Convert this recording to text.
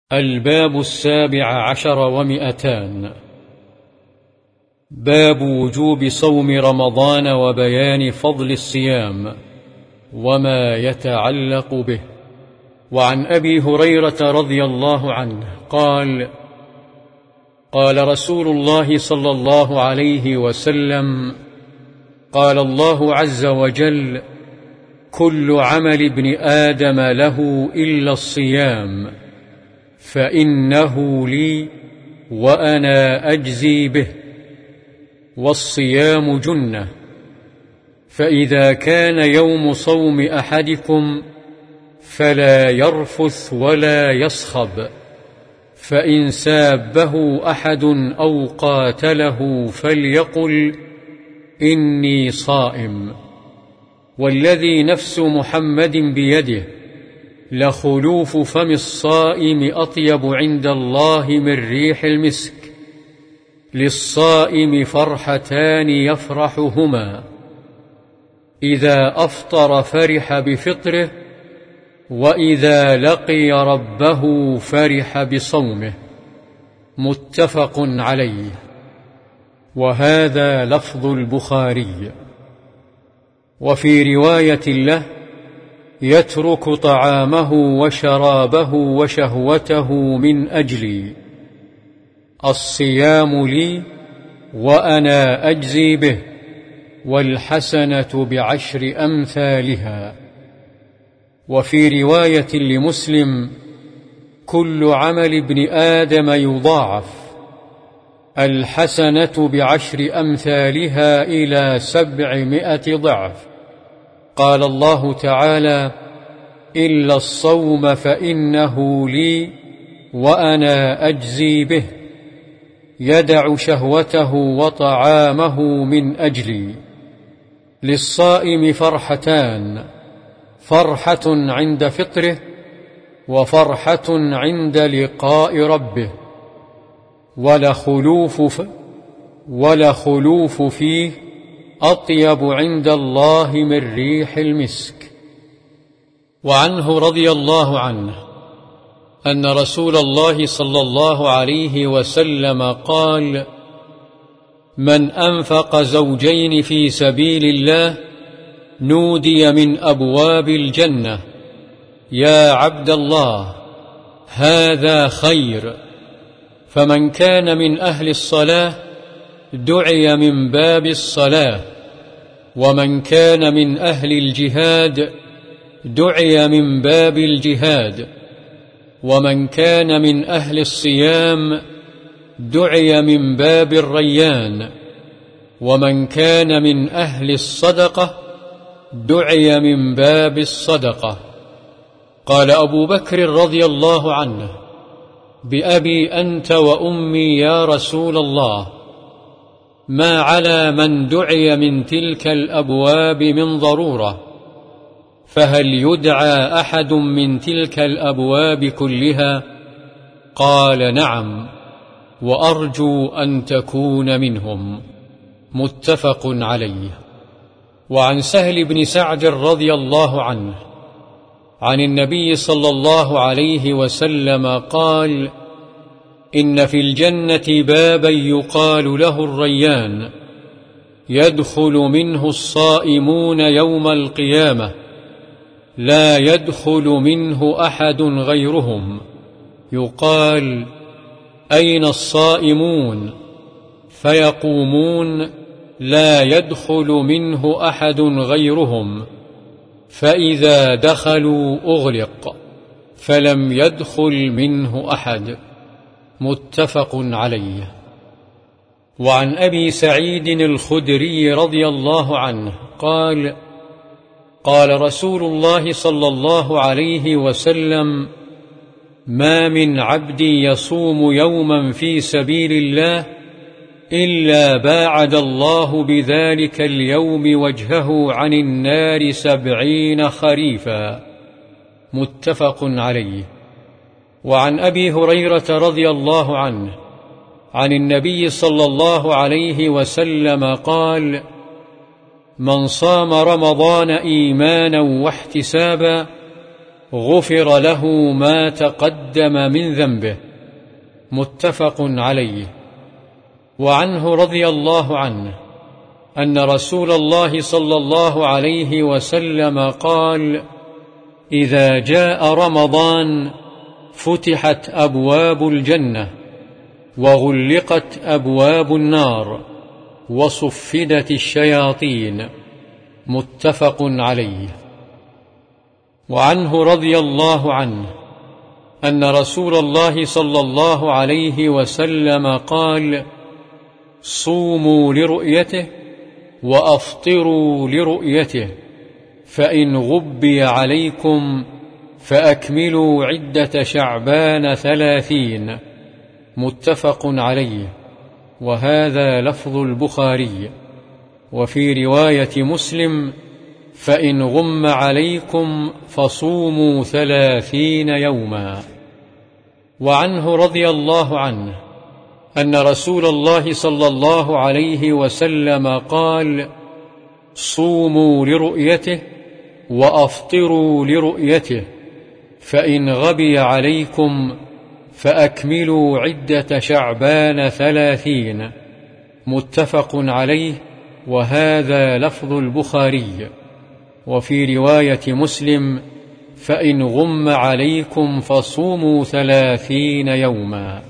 الباب 17 باب وجوب صوم رمضان وبيان فضل الصيام وما يتعلق به. وعن أبي هريرة رضي الله عنه قال: قال رسول الله صلى الله عليه وسلم: قال الله عز وجل: كل عمل ابن آدم له إلا الصيام فإنه لي وأنا أجزي به. والصيام جنة، فإذا كان يوم صوم أحدكم فلا يرفث ولا يصخب، فإن سابه أحد أو قاتله فليقل: إني صائم. والذي نفس محمد بيده لخلوف فم الصائم أطيب عند الله من ريح المسك. للصائم فرحتان يفرحهما: إذا أفطر فرح بفطره، وإذا لقي ربه فرح بصومه. متفق عليه، وهذا لفظ البخاري. وفي رواية له: يترك طعامه وشرابه وشهوته من أجلي. الصيام لي وأنا أجزي به، والحسنة ب10 أمثالها. وفي رواية لمسلم: كل عمل ابن آدم يضاعف، الحسنة ب10 أمثالها إلى 700 ضعف. قال الله تعالى: إلا الصوم فإنه لي وأنا أجزي به. يدع شهوته وطعامه من أجلي. للصائم فرحتان: فرحة عند فطره، وفرحة عند لقاء ربه. ولخلوف فيه أطيب عند الله من ريح المسك. وعنه رضي الله عنه أن رسول الله صلى الله عليه وسلم قال: من أنفق زوجين في سبيل الله نودي من أبواب الجنة: يا عبد الله، هذا خير. فمن كان من أهل الصلاة دعي من باب الصلاة، ومن كان من أهل الجهاد دعي من باب الجهاد، ومن كان من أهل الصيام دعي من باب الريان، ومن كان من أهل الصدقة دعي من باب الصدقة. قال أبو بكر رضي الله عنه: بأبي أنت وأمي يا رسول الله، ما على من دعي من تلك الأبواب من ضرورة، فهل يدعى أحد من تلك الأبواب كلها؟ قال: نعم، وأرجو أن تكون منهم. متفق عليه. وعن سهل بن سعد رضي الله عنه عن النبي صلى الله عليه وسلم قال: إن في الجنة بابا يقال له الريان، يدخل منه الصائمون يوم القيامة، لا يدخل منه أحد غيرهم. يقال: أين الصائمون؟ فيقومون: لا يدخل منه أحد غيرهم. فإذا دخلوا أغلق، فلم يدخل منه أحد. متفق عليه. وعن أبي سعيد الخدري رضي الله عنه قال: قال رسول الله صلى الله عليه وسلم: ما من عبد يصوم يوما في سبيل الله إلا باعد الله بذلك اليوم وجهه عن النار 70 خريفا. متفق عليه. وعن أبي هريرة رضي الله عنه عن النبي صلى الله عليه وسلم قال: من صام رمضان إيمانا واحتسابا غفر له ما تقدم من ذنبه. متفق عليه. وعنه رضي الله عنه أن رسول الله صلى الله عليه وسلم قال: إذا جاء رمضان فتحت أبواب الجنة وغلقت أبواب النار وصفدت الشياطين. متفق عليه. وعنه رضي الله عنه أن رسول الله صلى الله عليه وسلم قال: صوموا لرؤيته وأفطروا لرؤيته، فإن غبي عليكم فأكملوا عدة شعبان 30. متفق عليه. وهذا لفظ البخاري. وفي رواية مسلم: فإن غم عليكم فصوموا 30 يوما. وعنه رضي الله عنه أن رسول الله صلى الله عليه وسلم قال: صوموا لرؤيته وأفطروا لرؤيته، فإن غبي عليكم فأكملوا عدة شعبان 30. متفق عليه. وهذا لفظ البخاري. وفي رواية مسلم: فإن غم عليكم فصوموا 30 يوما.